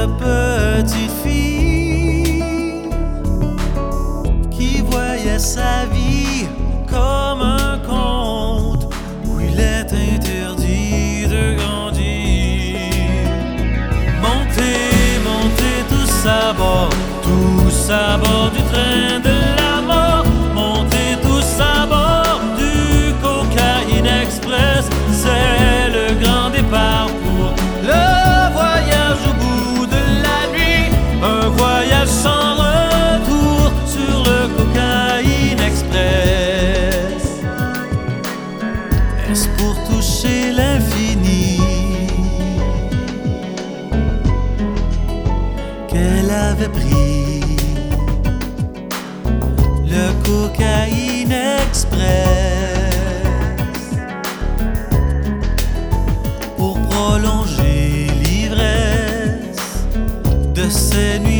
petite fille qui voyait sa vie comme un conte où il est interdit de grandir. Montez, montez tous à bord du train de la mort. Montez tous à bord du Cocaine Express. C'est le grand départ pour le voyage au bout de la nuit. Un voyage sans retour sur le Cocaine Express. Est-ce pour toucher l'infini qu'elle avait pris le Cocaine Express pour prolonger l'ivresse de ces nuits